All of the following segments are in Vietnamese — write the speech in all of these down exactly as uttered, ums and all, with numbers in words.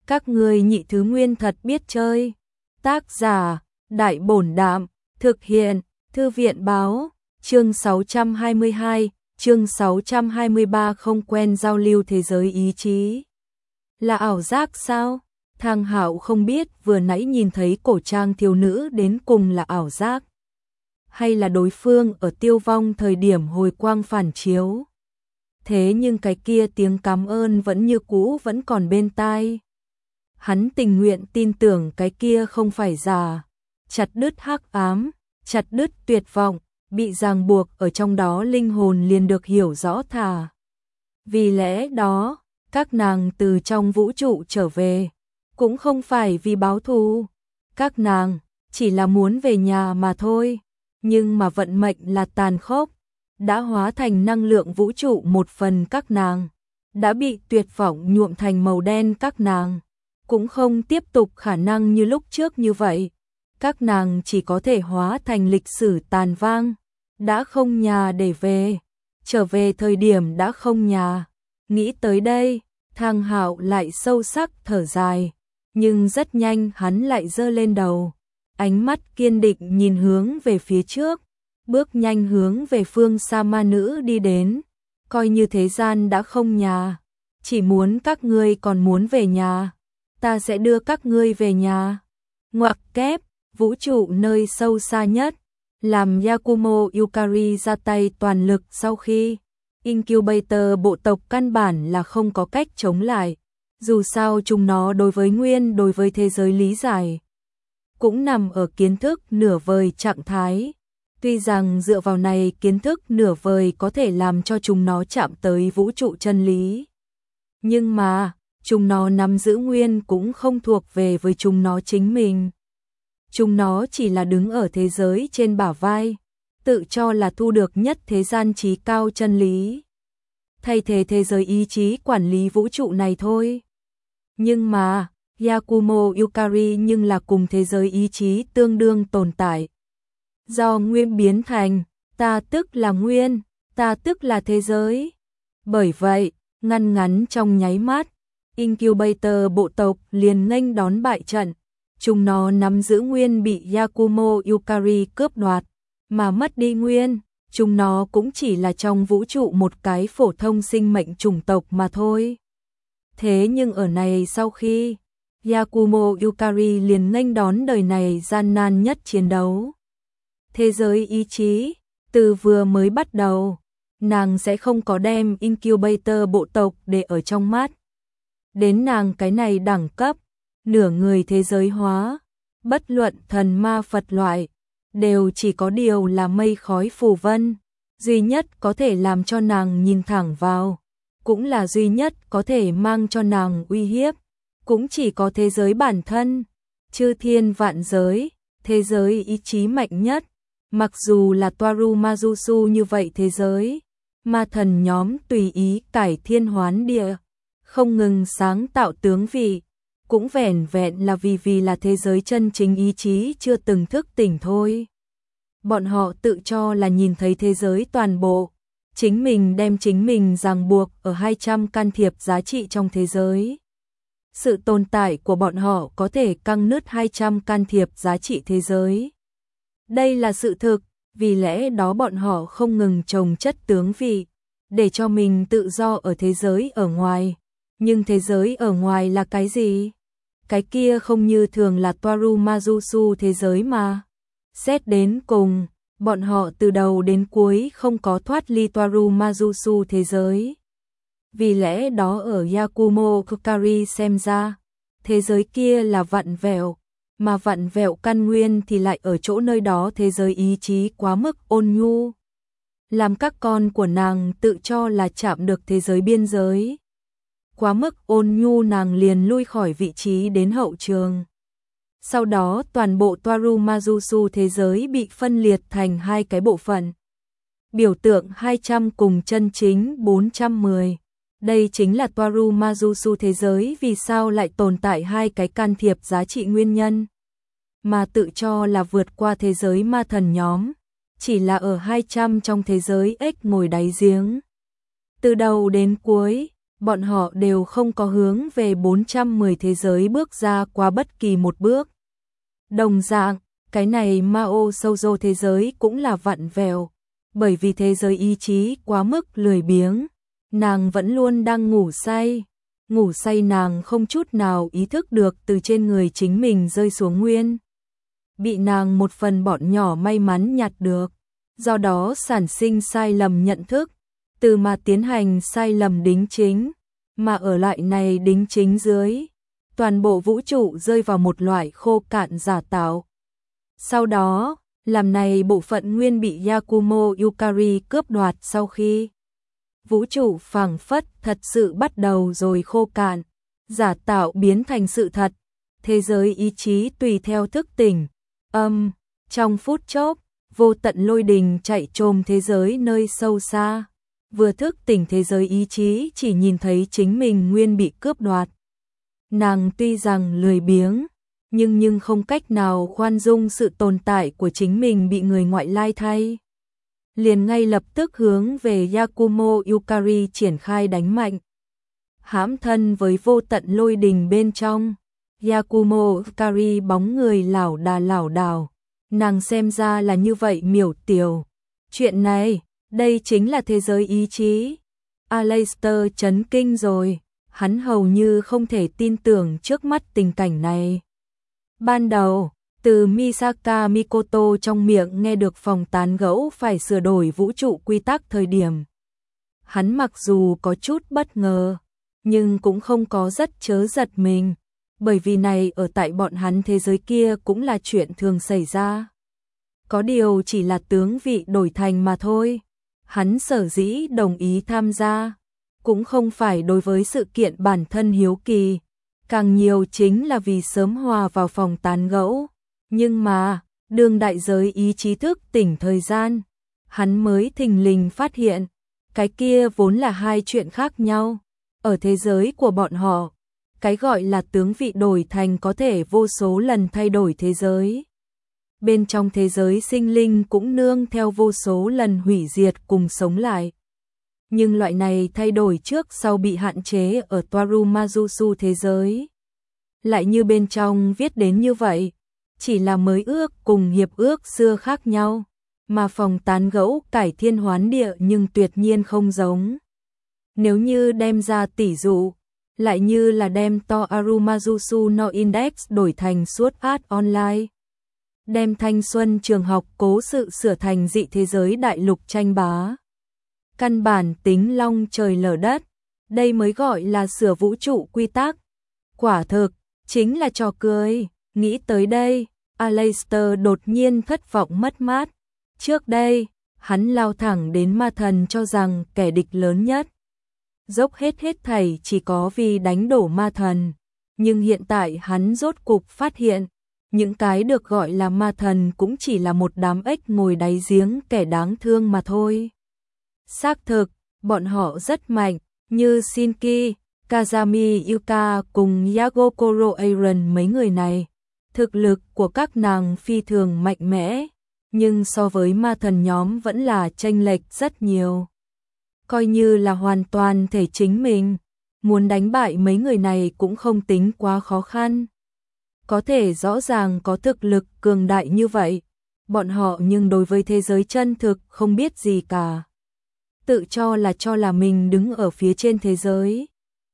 Các ngươi nhị thứ nguyên thật biết chơi. Tác giả, Đại Bổn Đạm, thực hiện, Thư viện Báo, chương sáu trăm hai mươi hai, chương sáu trăm hai mươi ba không quen giao lưu thế giới ý chí. Là ảo giác sao? Thang Hạo không biết vừa nãy nhìn thấy cổ trang thiếu nữ đến cùng là ảo giác, hay là đối phương ở tiêu vong thời điểm hồi quang phản chiếu. Thế nhưng cái kia tiếng cảm ơn vẫn như cũ vẫn còn bên tai. Hắn tình nguyện tin tưởng cái kia không phải giả, chặt đứt hắc ám, chặt đứt tuyệt vọng, bị ràng buộc ở trong đó linh hồn liền được hiểu rõ thà. Vì lẽ đó, các nàng từ trong vũ trụ trở về, cũng không phải vì báo thù, các nàng chỉ là muốn về nhà mà thôi, nhưng mà vận mệnh là tàn khốc, đã hóa thành năng lượng vũ trụ một phần các nàng, đã bị tuyệt vọng nhuộm thành màu đen các nàng, cũng không tiếp tục khả năng như lúc trước như vậy, các nàng chỉ có thể hóa thành lịch sử tàn vang, đã không nhà để về, trở về thời điểm đã không nhà. Nghĩ tới đây, Thang Hạo lại sâu sắc thở dài, nhưng rất nhanh hắn lại giơ lên đầu, ánh mắt kiên định nhìn hướng về phía trước, bước nhanh hướng về phương xa ma nữ đi đến, coi như thế gian đã không nhà, chỉ muốn các ngươi còn muốn về nhà, ta sẽ đưa các ngươi về nhà. Ngoặc kép, vũ trụ nơi sâu xa nhất, làm Yakumo Yukari ra tay toàn lực sau khi Incubator bộ tộc căn bản là không có cách chống lại, dù sao chúng nó đối với nguyên đối với thế giới lý giải cũng nằm ở kiến thức nửa vời trạng thái. Tuy rằng dựa vào này kiến thức nửa vời có thể làm cho chúng nó chạm tới vũ trụ chân lý, nhưng mà chúng nó nắm giữ nguyên cũng không thuộc về với chúng nó chính mình. Chúng nó chỉ là đứng ở thế giới trên bả vai, tự cho là thu được nhất thế gian trí cao chân lý, thay thế thế giới ý chí quản lý vũ trụ này thôi. Nhưng mà, Yakumo Yukari nhưng là cùng thế giới ý chí tương đương tồn tại. Do nguyên biến thành, ta tức là nguyên, ta tức là thế giới. Bởi vậy, ngăn ngắn trong nháy mắt, Incubator bộ tộc liền nghênh đón bại trận. Chúng nó nắm giữ nguyên bị Yakumo Yukari cướp đoạt, mà mất đi nguyên, chúng nó cũng chỉ là trong vũ trụ một cái phổ thông sinh mệnh chủng tộc mà thôi. Thế nhưng ở này sau khi, Yakumo Yukari liền nghênh đón đời này gian nan nhất chiến đấu. Thế giới ý chí, từ vừa mới bắt đầu, nàng sẽ không có đem Incubator bộ tộc để ở trong mắt. Đến nàng cái này đẳng cấp, nửa người thế giới hóa, bất luận thần ma Phật loại, đều chỉ có điều là mây khói phù vân, duy nhất có thể làm cho nàng nhìn thẳng vào, cũng là duy nhất có thể mang cho nàng uy hiếp, cũng chỉ có thế giới bản thân, chư thiên vạn giới, thế giới ý chí mạnh nhất, mặc dù là Toaru Majusu như vậy thế giới, ma thần nhóm tùy ý cải thiên hoán địa, không ngừng sáng tạo tướng vị, cũng vẻn vẹn là vì vì là thế giới chân chính ý chí chưa từng thức tỉnh thôi. Bọn họ tự cho là nhìn thấy thế giới toàn bộ, chính mình đem chính mình ràng buộc ở hai trăm can thiệp giá trị trong thế giới. Sự tồn tại của bọn họ có thể căng nứt hai trăm can thiệp giá trị thế giới. Đây là sự thực, vì lẽ đó bọn họ không ngừng trồng chất tướng vị, để cho mình tự do ở thế giới ở ngoài. Nhưng thế giới ở ngoài là cái gì? Cái kia không như thường là Toaru Majusu thế giới mà. Xét đến cùng, bọn họ từ đầu đến cuối không có thoát ly Toaru Majusu thế giới. Vì lẽ đó ở Yakumo Yukari xem ra, thế giới kia là vặn vẹo, mà vặn vẹo căn nguyên thì lại ở chỗ nơi đó thế giới ý chí quá mức ôn nhu. Làm các con của nàng tự cho là chạm được thế giới biên giới. Quá mức ôn nhu nàng liền lui khỏi vị trí đến hậu trường. Sau đó toàn bộ Toaru Majusu thế giới bị phân liệt thành hai cái bộ phận. Biểu tượng hai trăm cùng chân chính bốn trăm mười. Đây chính là Toaru Majusu thế giới vì sao lại tồn tại hai cái can thiệp giá trị nguyên nhân. Mà tự cho là vượt qua thế giới ma thần nhóm, chỉ là ở hai trăm trong thế giới ếch ngồi đáy giếng. Từ đầu đến cuối, bọn họ đều không có hướng về bốn trăm mười thế giới bước ra qua bất kỳ một bước. Đồng dạng, cái này Mao Shoujo thế giới cũng là vặn vẹo, bởi vì thế giới ý chí quá mức lười biếng, nàng vẫn luôn đang ngủ say. Ngủ say nàng không chút nào ý thức được từ trên người chính mình rơi xuống nguyên. Bị nàng một phần bọn nhỏ may mắn nhặt được, do đó sản sinh sai lầm nhận thức, từ mà tiến hành sai lầm đính chính, mà ở lại này đính chính dưới, toàn bộ vũ trụ rơi vào một loại khô cạn giả tạo. Sau đó, làm này bộ phận nguyên bị Yakumo Yukari cướp đoạt sau khi vũ trụ phảng phất thật sự bắt đầu rồi khô cạn, giả tạo biến thành sự thật, thế giới ý chí tùy theo thức tỉnh, âm, trong phút chốc, vô tận lôi đình chạy trồm thế giới nơi sâu xa, vừa thức tỉnh thế giới ý chí chỉ nhìn thấy chính mình nguyên bị cướp đoạt. Nàng tuy rằng lười biếng, nhưng nhưng không cách nào khoan dung sự tồn tại của chính mình bị người ngoại lai thay. Liền ngay lập tức hướng về Yakumo Yukari triển khai đánh mạnh. Hãm thân với vô tận lôi đình bên trong, Yakumo Yukari bóng người lảo đà lảo đảo, nàng xem ra là như vậy miểu tiểu. Chuyện này, đây chính là thế giới ý chí. Aleister chấn kinh rồi, hắn hầu như không thể tin tưởng trước mắt tình cảnh này. Ban đầu, từ Misaka Mikoto trong miệng nghe được phòng tán gẫu phải sửa đổi vũ trụ quy tắc thời điểm. Hắn mặc dù có chút bất ngờ, nhưng cũng không có rất chớ giật mình, bởi vì này ở tại bọn hắn thế giới kia cũng là chuyện thường xảy ra. Có điều chỉ là tướng vị đổi thành mà thôi. Hắn sở dĩ đồng ý tham gia, cũng không phải đối với sự kiện bản thân hiếu kỳ, càng nhiều chính là vì sớm hòa vào phòng tán gẫu. Nhưng mà, đường đại giới ý chí thức tỉnh thời gian, hắn mới thình lình phát hiện, cái kia vốn là hai chuyện khác nhau. Ở thế giới của bọn họ, cái gọi là tướng vị đổi thành có thể vô số lần thay đổi thế giới. Bên trong thế giới sinh linh cũng nương theo vô số lần hủy diệt cùng sống lại. Nhưng loại này thay đổi trước sau bị hạn chế ở Toarumajusu thế giới. Lại như bên trong viết đến như vậy, chỉ là mới ước cùng hiệp ước xưa khác nhau, mà phòng tán gẫu cải thiên hoán địa nhưng tuyệt nhiên không giống. Nếu như đem ra tỷ dụ, lại như là đem Toarumajusu no Index đổi thành Sword Art Online. Đem thanh xuân trường học cố sự sửa thành dị thế giới đại lục tranh bá. Căn bản tính long trời lở đất, đây mới gọi là sửa vũ trụ quy tắc. Quả thực, chính là trò cười. Nghĩ tới đây, Aleister đột nhiên thất vọng mất mát. Trước đây, hắn lao thẳng đến ma thần cho rằng kẻ địch lớn nhất. Dốc hết hết thảy chỉ có vì đánh đổ ma thần. Nhưng hiện tại hắn rốt cục phát hiện, những cái được gọi là ma thần cũng chỉ là một đám ếch ngồi đáy giếng kẻ đáng thương mà thôi. Xác thực, bọn họ rất mạnh, như Shinki, Kazami Yuka cùng Yagokoro Aaron mấy người này. Thực lực của các nàng phi thường mạnh mẽ, nhưng so với ma thần nhóm vẫn là chênh lệch rất nhiều. Coi như là hoàn toàn thể chính mình, muốn đánh bại mấy người này cũng không tính quá khó khăn. Có thể rõ ràng có thực lực cường đại như vậy, bọn họ nhưng đối với thế giới chân thực không biết gì cả. Tự cho là cho là mình đứng ở phía trên thế giới.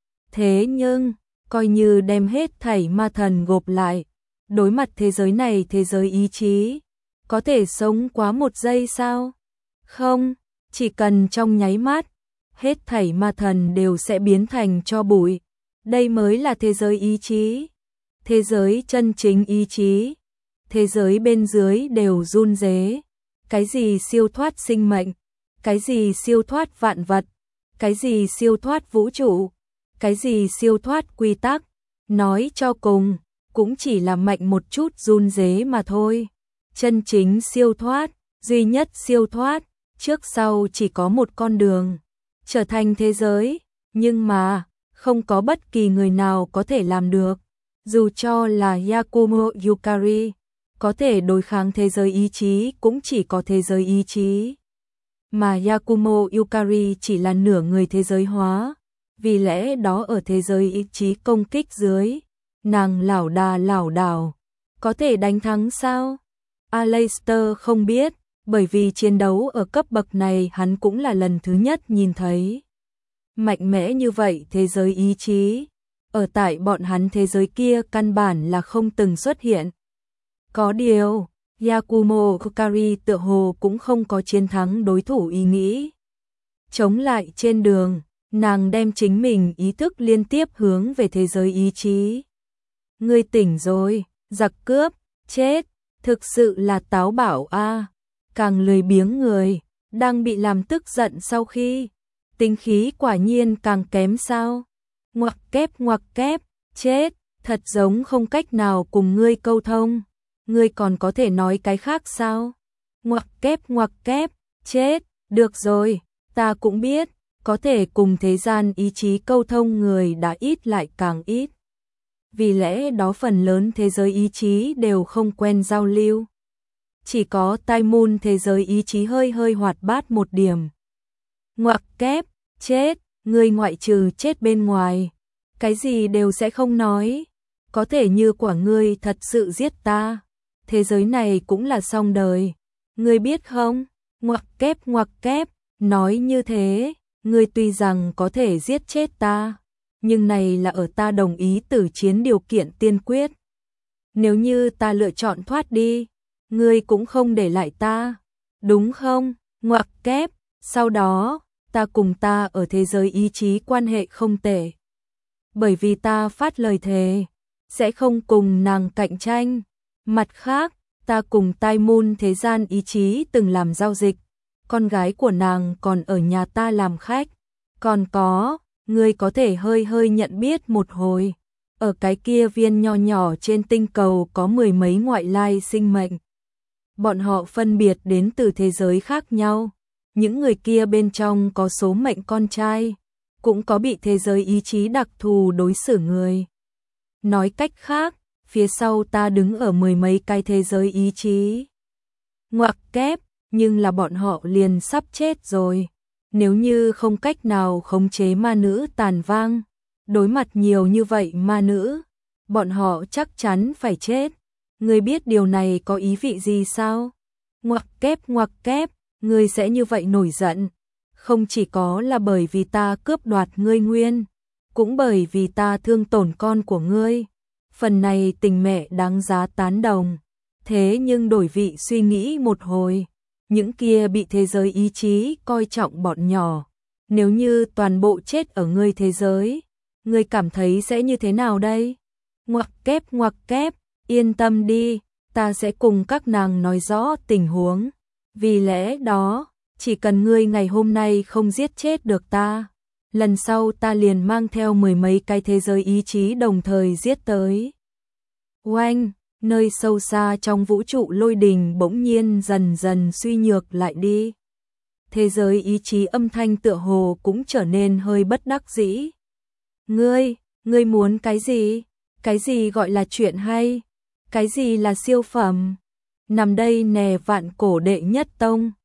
Thế nhưng, coi như đem hết thảy ma thần gộp lại, đối mặt thế giới này thế giới ý chí, có thể sống quá một giây sao? Không, chỉ cần trong nháy mắt, hết thảy ma thần đều sẽ biến thành tro bụi. Đây mới là thế giới ý chí. Thế giới chân chính ý chí. Thế giới bên dưới đều run rế. Cái gì siêu thoát sinh mệnh? Cái gì siêu thoát vạn vật? Cái gì siêu thoát vũ trụ? Cái gì siêu thoát quy tắc? Nói cho cùng, cũng chỉ là mạnh một chút run rế mà thôi. Chân chính siêu thoát, duy nhất siêu thoát, trước sau chỉ có một con đường, trở thành thế giới, nhưng mà, không có bất kỳ người nào có thể làm được. Dù cho là Yakumo Yukari, có thể đối kháng thế giới ý chí cũng chỉ có thế giới ý chí. Mà Yakumo Yukari chỉ là nửa người thế giới hóa, vì lẽ đó ở thế giới ý chí công kích dưới, nàng lảo đà lảo đảo, có thể đánh thắng sao? Aleister không biết, bởi vì chiến đấu ở cấp bậc này hắn cũng là lần thứ nhất nhìn thấy. Mạnh mẽ như vậy thế giới ý chí, ở tại bọn hắn thế giới kia căn bản là không từng xuất hiện. Có điều, Yakumo Kokari tựa hồ cũng không có chiến thắng đối thủ ý nghĩ. Chống lại trên đường, nàng đem chính mình ý thức liên tiếp hướng về thế giới ý chí. Ngươi tỉnh rồi, giặc cướp, chết, thực sự là táo bạo a, càng lười biếng người, đang bị làm tức giận sau khi, tính khí quả nhiên càng kém sao. Ngoặc kép ngoặc kép, chết, thật giống không cách nào cùng ngươi câu thông, ngươi còn có thể nói cái khác sao? Ngoặc kép ngoặc kép, chết, được rồi, ta cũng biết, có thể cùng thế gian ý chí câu thông người đã ít lại càng ít. Vì lẽ đó phần lớn thế giới ý chí đều không quen giao lưu. Chỉ có Tai Môn thế giới ý chí hơi hơi hoạt bát một điểm. Ngoặc kép, chết, ngươi ngoại trừ chết bên ngoài, cái gì đều sẽ không nói. Có thể như quả ngươi thật sự giết ta, thế giới này cũng là xong đời. Ngươi biết không? Ngoặc kép ngoặc kép, nói như thế, ngươi tuy rằng có thể giết chết ta, nhưng này là ở ta đồng ý tử chiến điều kiện tiên quyết. Nếu như ta lựa chọn thoát đi, ngươi cũng không để lại ta, đúng không? Ngoặc kép, sau đó, ta cùng ta ở thế giới ý chí quan hệ không tệ. Bởi vì ta phát lời thề, sẽ không cùng nàng cạnh tranh. Mặt khác, ta cùng Tai Môn thế gian ý chí từng làm giao dịch, con gái của nàng còn ở nhà ta làm khách. Còn có, ngươi có thể hơi hơi nhận biết một hồi, ở cái kia viên nho nhỏ trên tinh cầu có mười mấy ngoại lai sinh mệnh. Bọn họ phân biệt đến từ thế giới khác nhau, những người kia bên trong có số mệnh con trai, cũng có bị thế giới ý chí đặc thù đối xử người. Nói cách khác, phía sau ta đứng ở mười mấy cái thế giới ý chí. Ngoặc kép, nhưng là bọn họ liền sắp chết rồi. Nếu như không cách nào khống chế ma nữ tàn vang, đối mặt nhiều như vậy ma nữ, bọn họ chắc chắn phải chết. Ngươi biết điều này có ý vị gì sao? Ngoặc kép ngoặc kép, ngươi sẽ như vậy nổi giận. Không chỉ có là bởi vì ta cướp đoạt ngươi nguyên, cũng bởi vì ta thương tổn con của ngươi. Phần này tình mẹ đáng giá tán đồng. Thế nhưng đổi vị suy nghĩ một hồi, những kia bị thế giới ý chí coi trọng bọn nhỏ, nếu như toàn bộ chết ở ngươi thế giới, ngươi cảm thấy sẽ như thế nào đây? Ngoặc kép ngoặc kép, yên tâm đi, ta sẽ cùng các nàng nói rõ tình huống. Vì lẽ đó, chỉ cần ngươi ngày hôm nay không giết chết được ta, lần sau ta liền mang theo mười mấy cái thế giới ý chí đồng thời giết tới. Oanh, nơi sâu xa trong vũ trụ lôi đình bỗng nhiên dần dần suy nhược lại đi. Thế giới ý chí âm thanh tựa hồ cũng trở nên hơi bất đắc dĩ. Ngươi, ngươi muốn cái gì? Cái gì gọi là chuyện hay? Cái gì là siêu phẩm? Nằm đây nè vạn cổ đệ nhất tông,